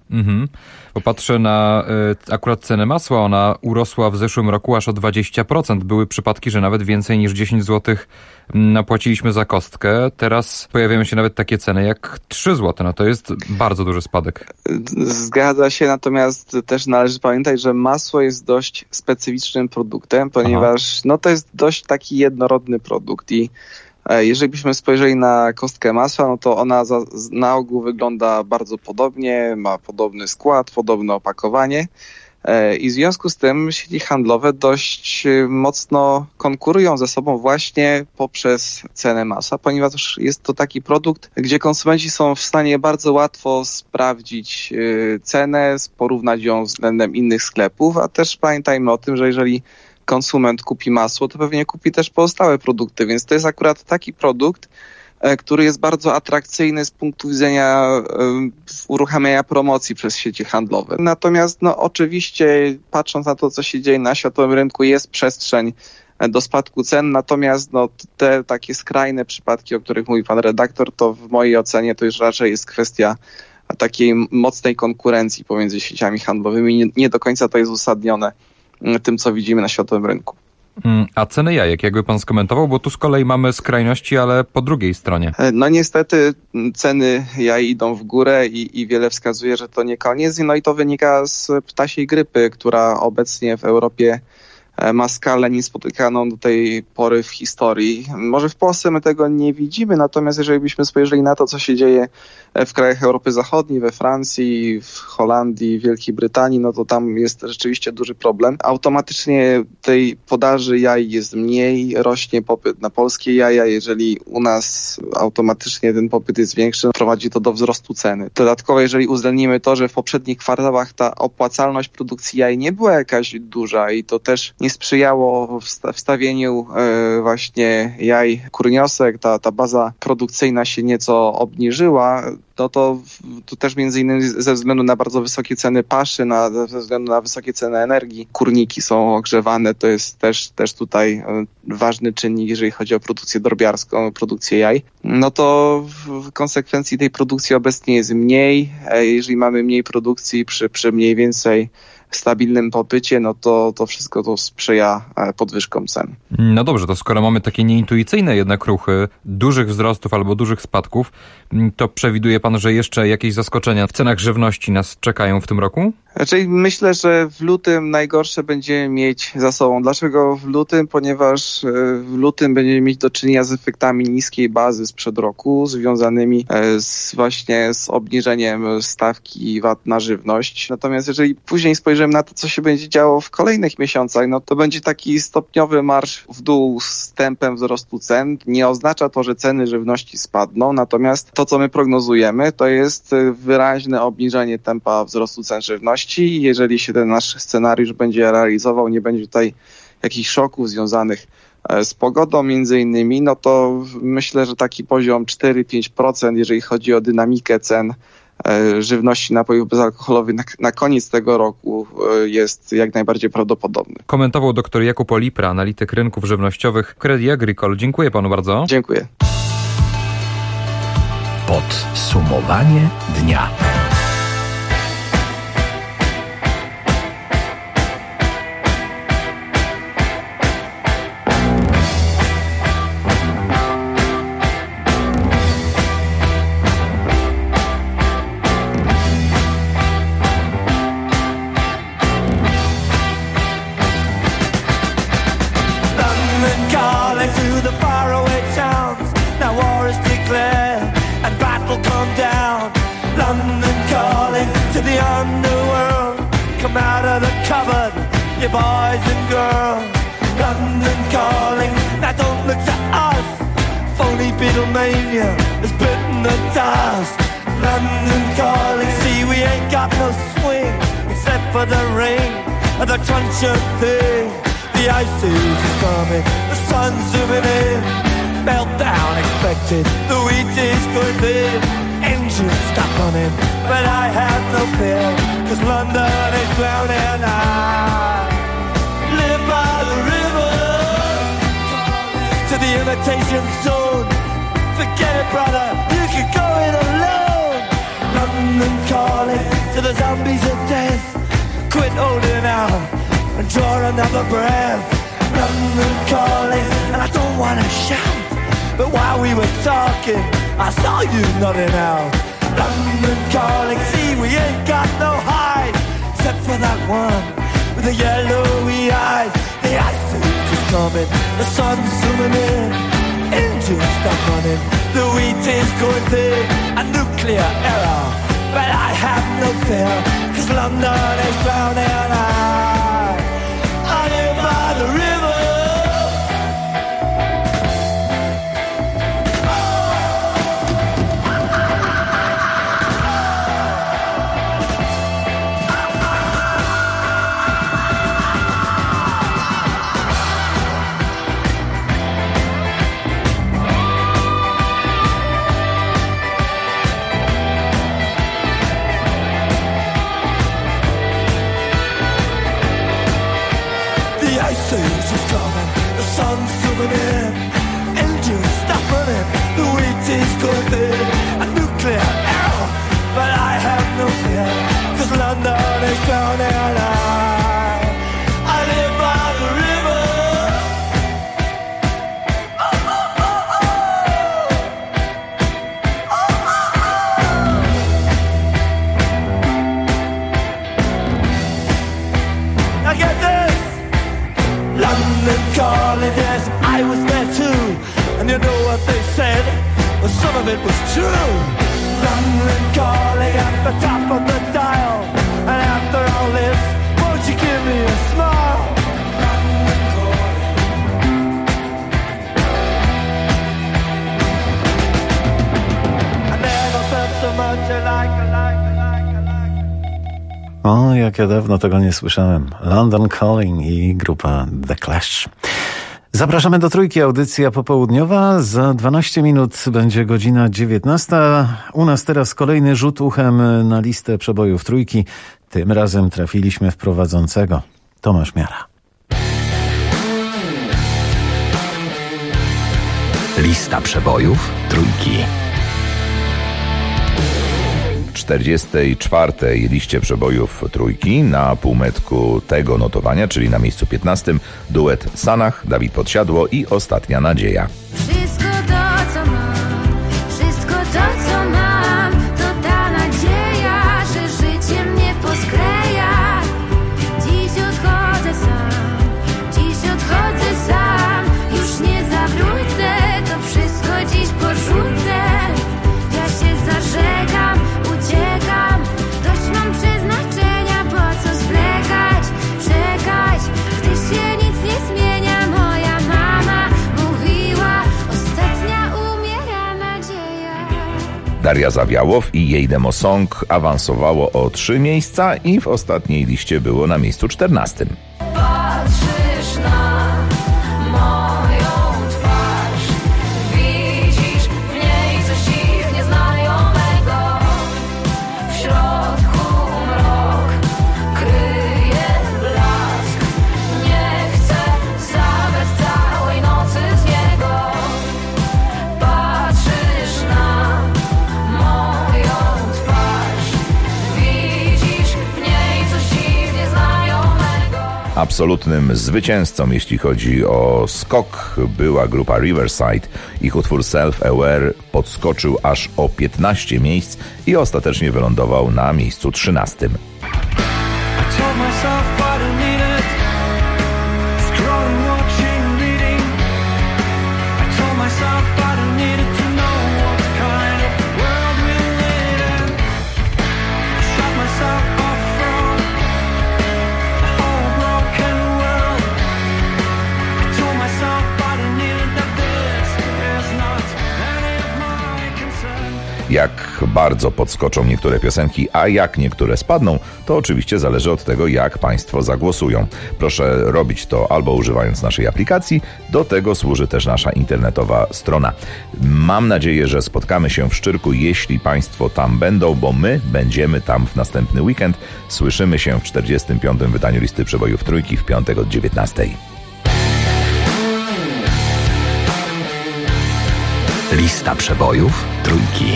Speaker 18: Popatrzę na akurat cenę masła, ona urosła w zeszłym roku aż o 20%. Były przypadki, że nawet więcej niż 10 zł napłaciliśmy za kostkę. Teraz pojawiają się nawet takie ceny jak 3 zł. No to jest bardzo duży spadek.
Speaker 20: Zgadza się, natomiast też należy pamiętać, że masło jest dość specyficznym produktem, ponieważ no to jest dość taki jednorodny produkt i jeżeli byśmy spojrzeli na kostkę masła, no to ona na ogół wygląda bardzo podobnie, ma podobny skład, podobne opakowanie i w związku z tym sieci handlowe dość mocno konkurują ze sobą właśnie poprzez cenę masła, ponieważ jest to taki produkt, gdzie konsumenci są w stanie bardzo łatwo sprawdzić cenę, porównać ją względem innych sklepów, a też pamiętajmy o tym, że jeżeli konsument kupi masło, to pewnie kupi też pozostałe produkty, więc to jest akurat taki produkt, który jest bardzo atrakcyjny z punktu widzenia uruchamiania promocji przez sieci handlowe. Natomiast no oczywiście patrząc na to, co się dzieje na światowym rynku, jest przestrzeń do spadku cen, natomiast no, te takie skrajne przypadki, o których mówi pan redaktor, to w mojej ocenie to już raczej jest kwestia takiej mocnej konkurencji pomiędzy sieciami handlowymi. Nie do końca to jest uzasadnione tym, co widzimy na światowym rynku.
Speaker 18: A ceny jajek, jakby pan skomentował, bo tu z kolei mamy skrajności, ale po drugiej stronie.
Speaker 20: No niestety ceny jaj idą w górę i wiele wskazuje, że to nie koniec. No i to wynika z ptasiej grypy, która obecnie w Europie ma skalę niespotykaną do tej pory w historii. Może w Polsce my tego nie widzimy, natomiast jeżeli byśmy spojrzeli na to, co się dzieje w krajach Europy Zachodniej, we Francji, w Holandii, Wielkiej Brytanii, no to tam jest rzeczywiście duży problem. Automatycznie tej podaży jaj jest mniej, rośnie popyt na polskie jaja. Jeżeli u nas automatycznie ten popyt jest większy, prowadzi to do wzrostu ceny. Dodatkowo, jeżeli uwzględnimy to, że w poprzednich kwartałach ta opłacalność produkcji jaj nie była jakaś duża i to też nie sprzyjało wstawieniu właśnie jaj kurniosek, ta baza produkcyjna się nieco obniżyła, to też między innymi ze względu na bardzo wysokie ceny paszy, ze względu na wysokie ceny energii, kurniki są ogrzewane, to jest też tutaj ważny czynnik, jeżeli chodzi o produkcję drobiarską, produkcję jaj. No to w konsekwencji tej produkcji obecnie jest mniej, jeżeli mamy mniej produkcji przy mniej więcej stabilnym popycie, no to wszystko to sprzyja podwyżkom cen.
Speaker 18: No dobrze, to skoro mamy takie nieintuicyjne jednak ruchy dużych wzrostów albo dużych spadków, to przewiduje pan, że jeszcze jakieś zaskoczenia w cenach żywności nas czekają w tym roku?
Speaker 20: Raczej myślę, że w lutym najgorsze będziemy mieć za sobą. Dlaczego w lutym? Ponieważ w lutym będziemy mieć do czynienia z efektami niskiej bazy sprzed roku, związanymi właśnie z obniżeniem stawki VAT na żywność. Natomiast jeżeli później spojrzymy na to, co się będzie działo w kolejnych miesiącach, no to będzie taki stopniowy marsz w dół z tempem wzrostu cen. Nie oznacza to, że ceny żywności spadną, natomiast to, co my prognozujemy, to jest wyraźne obniżenie tempa wzrostu cen żywności. Jeżeli się ten nasz scenariusz będzie realizował, nie będzie tutaj jakichś szoków związanych z pogodą między innymi, no to myślę, że taki poziom 4-5%, jeżeli chodzi o dynamikę cen żywności, napojów bezalkoholowych na koniec tego roku jest jak najbardziej prawdopodobny.
Speaker 18: Komentował dr Jakub Olipra, analityk rynków żywnościowych Crédit Agricole. Dziękuję panu bardzo.
Speaker 20: Dziękuję.
Speaker 15: Podsumowanie dnia.
Speaker 12: London you boys and girls. London calling, now don't look to us. Phony Beatlemania is bitten the dust. London calling, see we ain't got no swing except for the ring and the crunch of thing. The ice age is coming, the sun's zooming in. Meltdown expected, the wheat is going thin. Engines stop running, but I have no fear, 'cause London is drowning and I live by the river to the imitation zone. Forget it, brother, you can go it alone. London calling to the zombies of death. Quit holding out and draw another breath. London calling, and I don't wanna shout, but while we were talking, I saw you nodding out. London calling, see we ain't got no hide, except for that one with the yellowy eyes. The ice age is coming, the sun's zooming in. Engines stop running, the wheat is going thin. A nuclear error, but I have no fear, 'cause London is drowning and I live by the river. It was true. London calling at the top of the dial, and after all this, won't you give me a smile? London calling. I never felt so much like.
Speaker 3: O, jak ja dawno tego nie słyszałem. London Calling i grupa The Clash. Zapraszamy do Trójki, audycja popołudniowa. Za 12 minut będzie godzina 19. U nas teraz kolejny rzut uchem na listę przebojów Trójki. Tym razem trafiliśmy w prowadzącego. Tomasz Miara.
Speaker 15: Lista przebojów Trójki. W 44. liście przebojów Trójki na półmetku tego notowania, czyli na miejscu 15, duet Sanach, Dawid Podsiadło i Ostatnia Nadzieja.
Speaker 21: Wszystko to, co mam, wszystko to, co mam, to ta nadzieja, że życie mnie poskleja. Dziś odchodzę sam, już nie zawrócę, to wszystko dziś porzucę. Ja się zażegam, uciekam, dość mam przeznaczenia, po co zwlekać, czekać, gdy się nic nie zmienia. Moja mama mówiła, ostatnia umiera nadzieja.
Speaker 15: Daria Zawiałow i jej demo song awansowało o 3 miejsca i w ostatniej liście było na miejscu 14.
Speaker 21: Patrzysz na moją twarz, widzisz w niej coś dziwnie znajomego. W środku mrok kryje blask. Nie chcę zabrać całej nocy z niego. Patrzysz na moją twarz, widzisz w niej coś dziwnie znajomego.
Speaker 15: Absolutnym zwycięzcą, jeśli chodzi o skok, była grupa Riverside. Ich utwór Self-Aware podskoczył aż o 15 miejsc i ostatecznie wylądował na miejscu 13.
Speaker 21: Shut myself off from the whole broken
Speaker 1: Jak bardzo podskoczą niektóre piosenki, a jak niektóre spadną, to oczywiście zależy od tego, jak Państwo zagłosują. Proszę robić to albo używając naszej aplikacji, do tego służy też nasza internetowa strona. Mam nadzieję, że spotkamy się w Szczyrku, jeśli Państwo tam będą, bo my będziemy tam w następny weekend. Słyszymy się w 45. wydaniu Listy Przebojów Trójki w piątek od 19:00.
Speaker 15: Lista przebojów Trójki.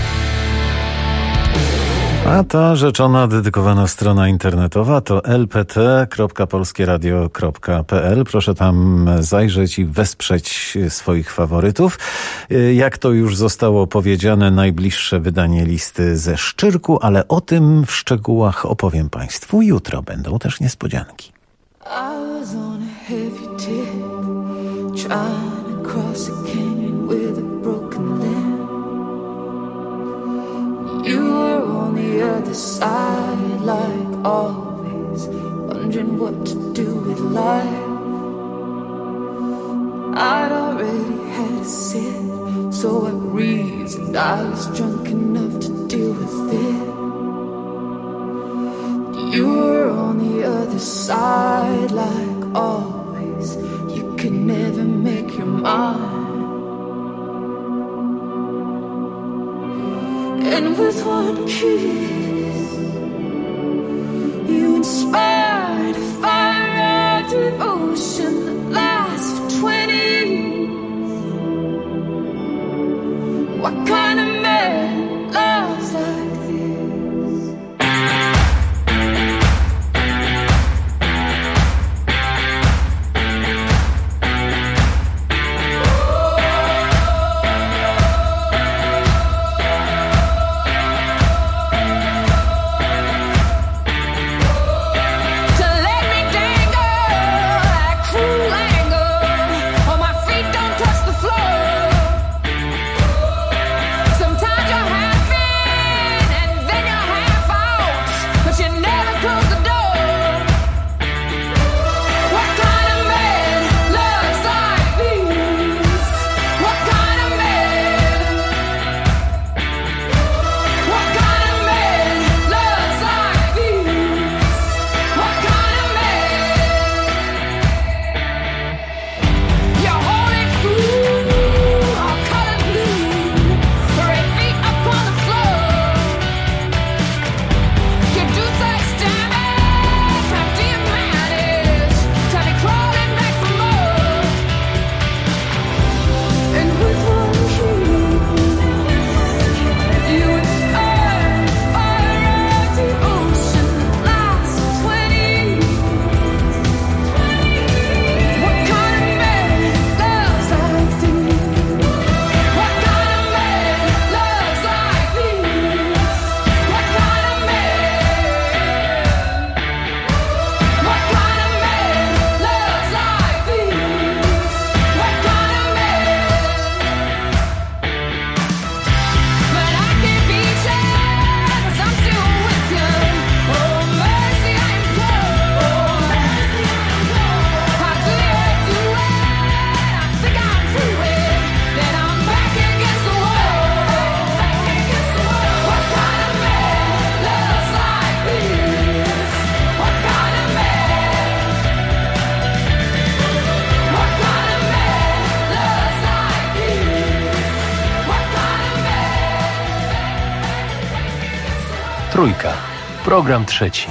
Speaker 3: A ta rzeczona, dedykowana strona internetowa to lpt.polskieradio.pl. Proszę tam zajrzeć i wesprzeć swoich faworytów. Jak to już zostało powiedziane, najbliższe wydanie listy ze Szczyrku, ale o tym w szczegółach opowiem Państwu jutro. Będą też niespodzianki.
Speaker 21: You were on the other side, like always, wondering what to do with life. I'd already had a sip, so I reasoned I was drunk enough to deal with it. You were on the other side, like always, you could never make your mind. And with one kiss, you inspired a fire of devotion that lasts for 20 years. What kind of man loves like this?
Speaker 11: Trójka. Program trzeci.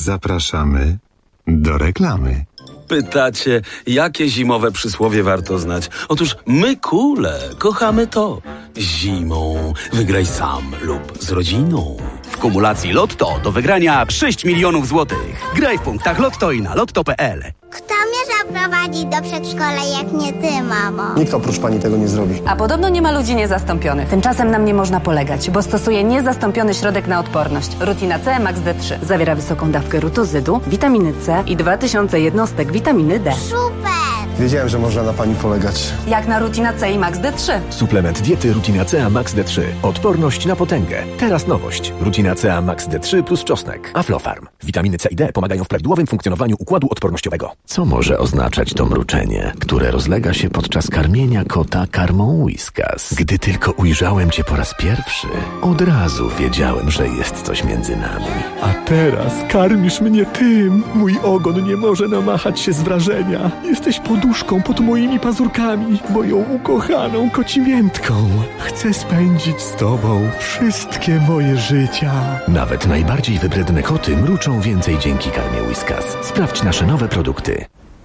Speaker 6: Zapraszamy do reklamy.
Speaker 22: Pytacie, jakie zimowe przysłowie warto znać? Otóż my, kule, kochamy to. Zimą wygraj sam lub z rodziną.
Speaker 23: W kumulacji Lotto do wygrania 6 milionów złotych. Graj w punktach Lotto i na lotto.pl.
Speaker 24: Kto mnie zaprowadzi do przedszkola, jak nie ty, mamo?
Speaker 25: Nikt oprócz pani tego nie zrobi.
Speaker 26: A podobno nie ma ludzi niezastąpionych. Tymczasem na mnie można polegać, bo stosuję niezastąpiony środek na odporność. Rutina C Max D3. Zawiera wysoką dawkę rutozydu, witaminy C i 2000 jednostek witaminy D.
Speaker 24: Super!
Speaker 25: Wiedziałem, że można na pani polegać.
Speaker 26: Jak na Rutina C i Max D3.
Speaker 27: Suplement diety Rutina C Max D3. Odporność na potęgę. Teraz nowość. Rutina C Max D3 plus czosnek. Aflofarm. Witaminy C i D pomagają w prawidłowym funkcjonowaniu układu odpornościowego.
Speaker 15: Co może oznaczać to mruczenie, które rozlega się podczas karmienia kota karmą Whiskas? Gdy tylko ujrzałem cię po raz pierwszy, od razu wiedziałem, że jest coś między nami.
Speaker 28: A teraz karmisz mnie tym. Mój ogon nie może namachać się z wrażenia. Jesteś poduszką pod moimi pazurkami, moją ukochaną kocimiętką. Chcę spędzić z tobą wszystkie moje życia.
Speaker 15: Nawet najbardziej wybredne koty mruczą więcej dzięki karmie Whiskas. Sprawdź nasze nowe produkty.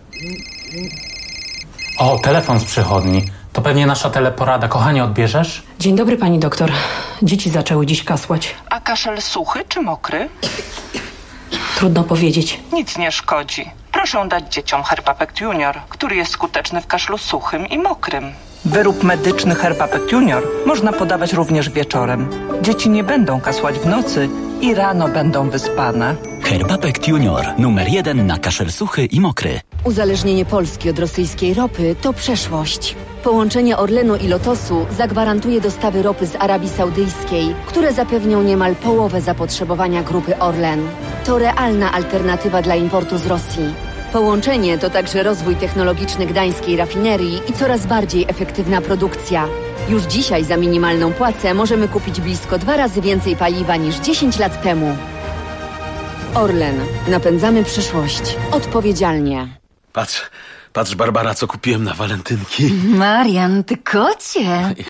Speaker 29: O, telefon z przychodni. To pewnie nasza teleporada. Kochanie, odbierzesz?
Speaker 30: Dzień dobry, pani doktor. Dzieci zaczęły dziś kasłać.
Speaker 31: A kaszel suchy czy mokry?
Speaker 30: Trudno powiedzieć.
Speaker 31: Nic nie szkodzi. Proszę dać dzieciom Herbapect Junior, który jest skuteczny w kaszlu suchym i mokrym. Wyrób medyczny Herbapect Junior można podawać również wieczorem. Dzieci nie będą kasłać w nocy i rano będą wyspane.
Speaker 23: Herbapect Junior, numer 1 na kaszel suchy i mokry.
Speaker 32: Uzależnienie Polski od rosyjskiej ropy to przeszłość. Połączenie Orlenu i Lotosu zagwarantuje dostawy ropy z Arabii Saudyjskiej, które zapewnią niemal połowę zapotrzebowania grupy Orlen. To realna alternatywa dla importu z Rosji. Połączenie to także rozwój technologiczny gdańskiej rafinerii i coraz bardziej efektywna produkcja. Już dzisiaj za minimalną płacę możemy kupić blisko 2 razy więcej paliwa niż 10 lat temu. Orlen. Napędzamy przyszłość. Odpowiedzialnie.
Speaker 22: Patrz, Barbara, co kupiłem na walentynki.
Speaker 33: Marian, ty kocie.